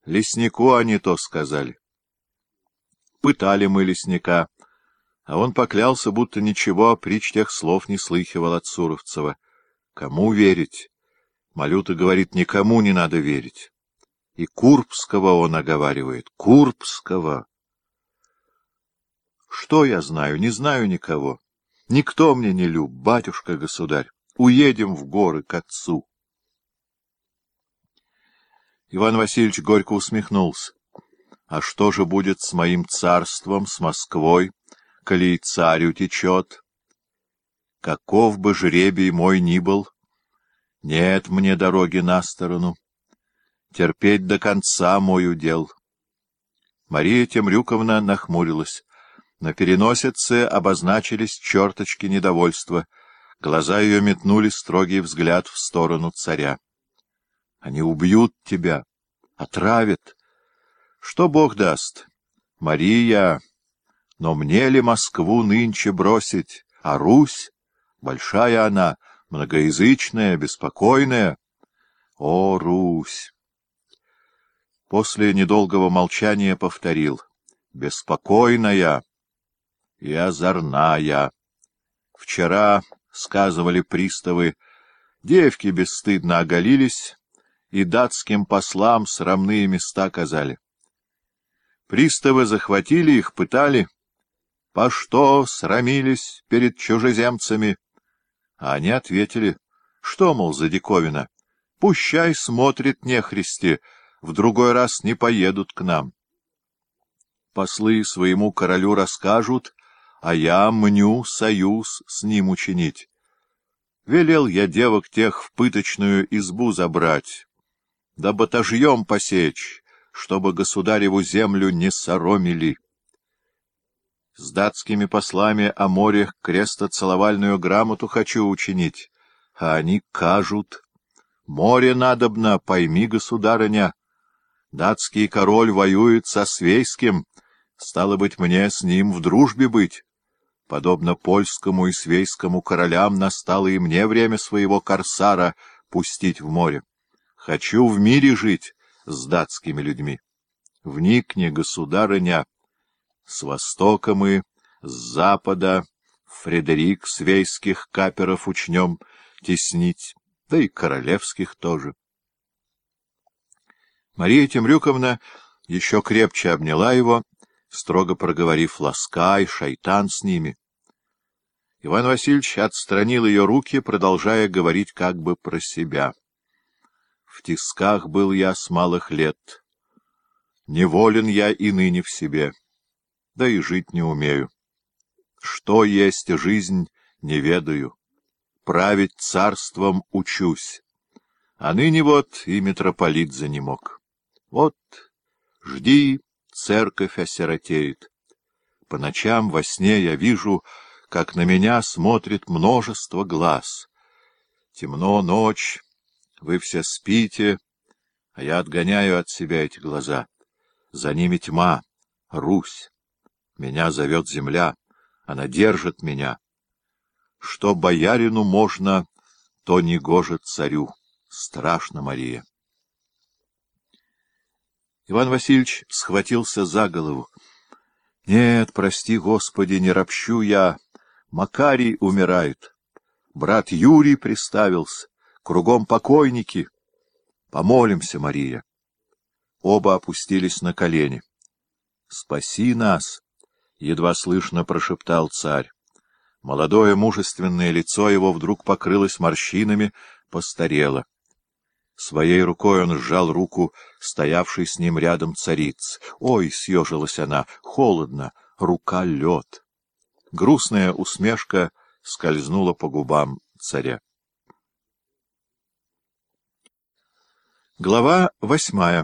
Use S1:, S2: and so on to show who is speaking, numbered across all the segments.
S1: Леснику они то сказали. Пытали мы лесника, а он поклялся, будто ничего о притчах слов не слыхивал от Суровцева. Кому верить? Малюта говорит, никому не надо верить. И Курбского он оговаривает. Курбского! Что я знаю? Не знаю никого. Никто мне не люб, батюшка-государь. Уедем в горы к отцу. Иван Васильевич горько усмехнулся. А что же будет с моим царством, с Москвой, коли и царь утечет? Каков бы жребий мой ни был, нет мне дороги на сторону. Терпеть до конца мой удел. Мария Темрюковна нахмурилась. На переносице обозначились черточки недовольства. Глаза ее метнули строгий взгляд в сторону царя. — Они убьют тебя, отравят. Что Бог даст? Мария, но мне ли Москву нынче бросить? А Русь? Большая она, многоязычная, беспокойная. О, Русь! После недолгого молчания повторил. Беспокойная и озорная. Вчера, сказывали приставы, девки бесстыдно оголились и датским послам срамные места казали. Приставы захватили их, пытали. По что срамились перед чужеземцами? А они ответили, что, мол, за диковина? Пущай смотрит нехристи, в другой раз не поедут к нам. Послы своему королю расскажут, а я мню союз с ним учинить. Велел я девок тех в пыточную избу забрать, да батажьем посечь, чтобы государеву землю не соромили. С датскими послами о море крестоцеловальную грамоту хочу учинить, а они кажут. Море надобно, пойми, государыня. Датский король воюет со свейским, стало быть, мне с ним в дружбе быть. Подобно польскому и свейскому королям настало и мне время своего корсара пустить в море. Хочу в мире жить с датскими людьми. Вникни, государыня, с востока мы, с запада Фредерик свейских каперов учнем теснить, да и королевских тоже. Мария Темрюковна еще крепче обняла его, строго проговорив: «Ласкай, шайтан с ними». Иван Васильевич отстранил ее руки, продолжая говорить как бы про себя. «В тисках был я с малых лет. Неволен я и ныне в себе, да и жить не умею. Что есть жизнь, не ведаю. Править царством учусь. А ныне вот и митрополит занемог. Вот, жди, церковь осиротеет. По ночам во сне я вижу, как на меня смотрит множество глаз. Темно, ночь, вы все спите, а я отгоняю от себя эти глаза. За ними тьма, Русь. Меня зовет земля, она держит меня. Что боярину можно, то не гоже царю. Страшно, Мария. Иван Васильевич схватился за голову. Нет, прости, Господи, не ропщу я. Макарий умирает. Брат Юрий приставился. Кругом покойники. Помолимся, Мария. Оба опустились на колени. Спаси нас, едва слышно прошептал царь. Молодое мужественное лицо его вдруг покрылось морщинами, постарело. Своей рукой он сжал руку стоявшей с ним рядом царицы. Ой, съежилась она, холодно, рука лед. Грустная усмешка скользнула по губам царя. Глава 8.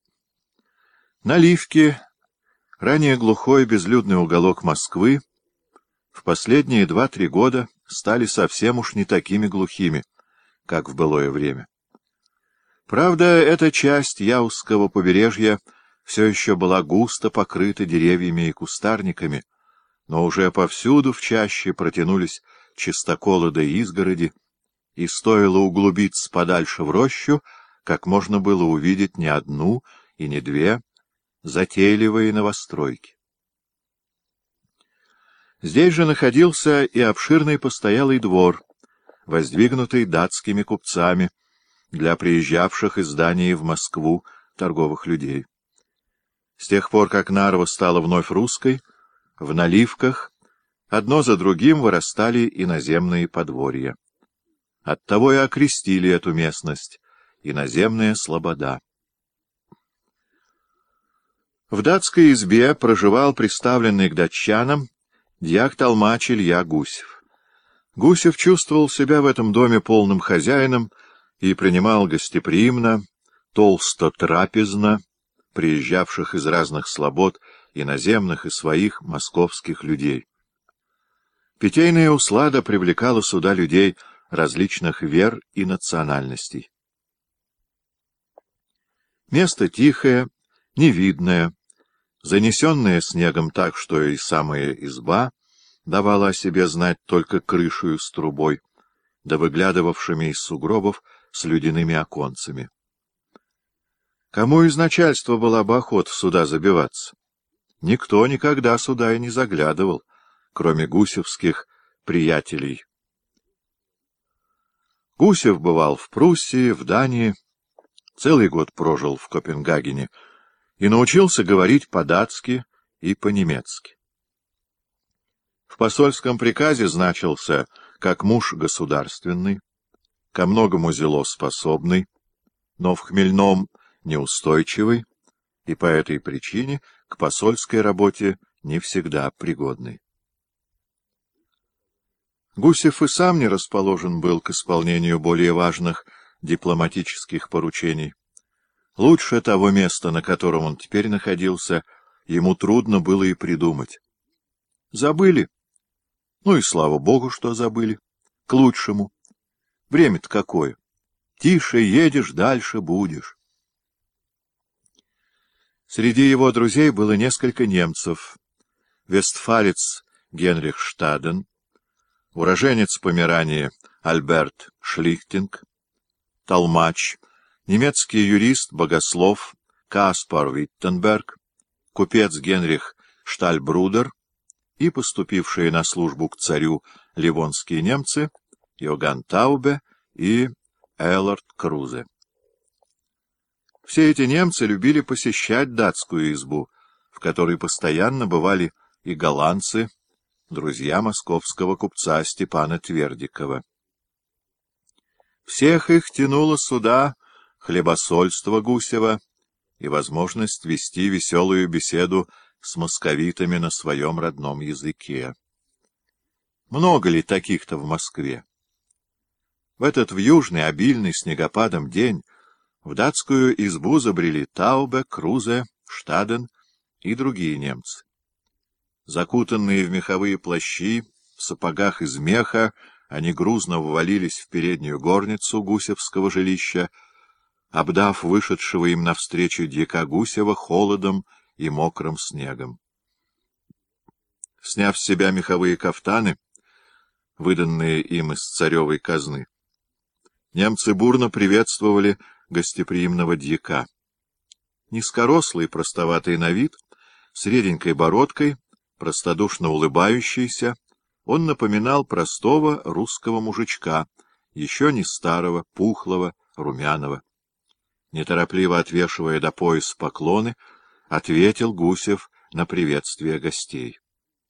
S1: Наливки, ранее глухой безлюдный уголок Москвы, в последние 2-3 года стали совсем уж не такими глухими, как в былое время. Правда, эта часть Яузского побережья все еще была густо покрыта деревьями и кустарниками, но уже повсюду в чаще протянулись чистоколы да изгороди, и стоило углубиться подальше в рощу, как можно было увидеть не одну и не две затейливые новостройки. Здесь же находился и обширный постоялый двор, воздвигнутый датскими купцами для приезжавших из Дании в Москву торговых людей. С тех пор, как Нарва стала вновь русской, в наливках одно за другим вырастали иноземные подворья. Оттого и окрестили эту местность иноземная слобода. В датской избе проживал приставленный к датчанам дьяк-толмач Илья Гусев. Гусев чувствовал себя в этом доме полным хозяином и принимал гостеприимно, толсто-трапезно приезжавших из разных слобод, иноземных и своих московских людей. Питейная услада привлекала сюда людей различных вер и национальностей. Место тихое, невидное, занесенное снегом так, что и самая изба давала о себе знать только крышею с трубой, да выглядывавшими из сугробов с людяными оконцами. Кому из начальства была бы охота сюда забиваться? Никто никогда сюда и не заглядывал, кроме гусевских приятелей. Гусев бывал в Пруссии, в Дании, целый год прожил в Копенгагене и научился говорить по-датски и по-немецки. В посольском приказе значился как муж государственный, ко многому зело способный, но в хмельном неустойчивый и по этой причине к посольской работе не всегда пригодный. Гусев и сам не расположен был к исполнению более важных дипломатических поручений. Лучше того места, на котором он теперь находился, ему трудно было и придумать. Забыли. Ну и слава богу, что забыли. К лучшему. Время-то какое. Тише едешь, дальше будешь. Среди его друзей было несколько немцев. Вестфалец Генрих Штаден, уроженец Померании Альберт Шлихтинг, толмач, немецкий юрист-богослов Каспар Виттенберг, купец Генрих Штальбрудер и поступившие на службу к царю ливонские немцы Йоганн Таубе и Эллард Крузе. Все эти немцы любили посещать датскую избу, в которой постоянно бывали и голландцы, друзья московского купца Степана Твердикова. Всех их тянуло сюда хлебосольство Гусева и возможность вести веселую беседу с московитами на своем родном языке. Много ли таких-то в Москве? В этот вьюжный, обильный снегопадом день в датскую избу забрели Таубе, Крузе, Штаден и другие немцы. Закутанные в меховые плащи, в сапогах из меха, они грузно ввалились в переднюю горницу гусевского жилища, обдав вышедшего им навстречу дьяка Гусева холодом и мокрым снегом. Сняв с себя меховые кафтаны, выданные им из царевой казны, немцы бурно приветствовали гостеприимного дьяка. Низкорослый, простоватый на вид, с реденькой бородкой, простодушно улыбающийся, он напоминал простого русского мужичка, еще не старого, пухлого, румяного. Неторопливо отвешивая до пояса поклоны, ответил Гусев на приветствие гостей.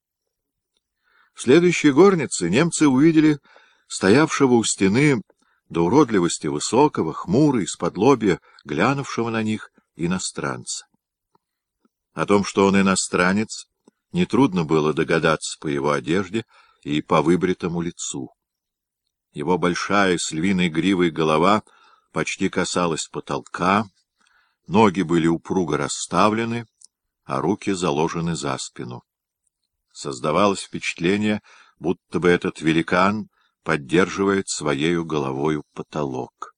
S1: В следующей горнице немцы увидели стоявшего у стены до уродливости высокого, хмурый, исподлобья, глянувшего на них иностранца. О том, что он иностранец, нетрудно было догадаться по его одежде и по выбритому лицу. Его большая с львиной гривой голова почти касалась потолка, ноги были упруго расставлены, а руки заложены за спину. Создавалось впечатление, будто бы этот великан поддерживает своею головою потолок.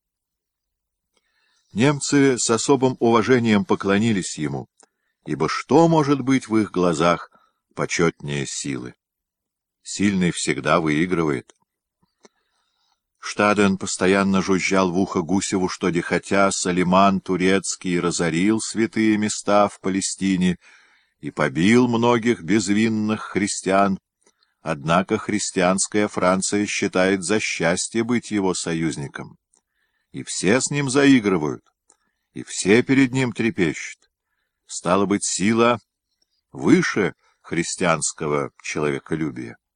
S1: Немцы с особым уважением поклонились ему, ибо что может быть в их глазах почетнее силы? Сильный всегда выигрывает. Штаден постоянно жужжал в ухо Гусеву, что дехотя Салиман Турецкий разорил святые места в Палестине и побил многих безвинных христиан, однако христианская Франция считает за счастье быть его союзником. И все с ним заигрывают, и все перед ним трепещут. Стало быть, сила выше христианского человеколюбия.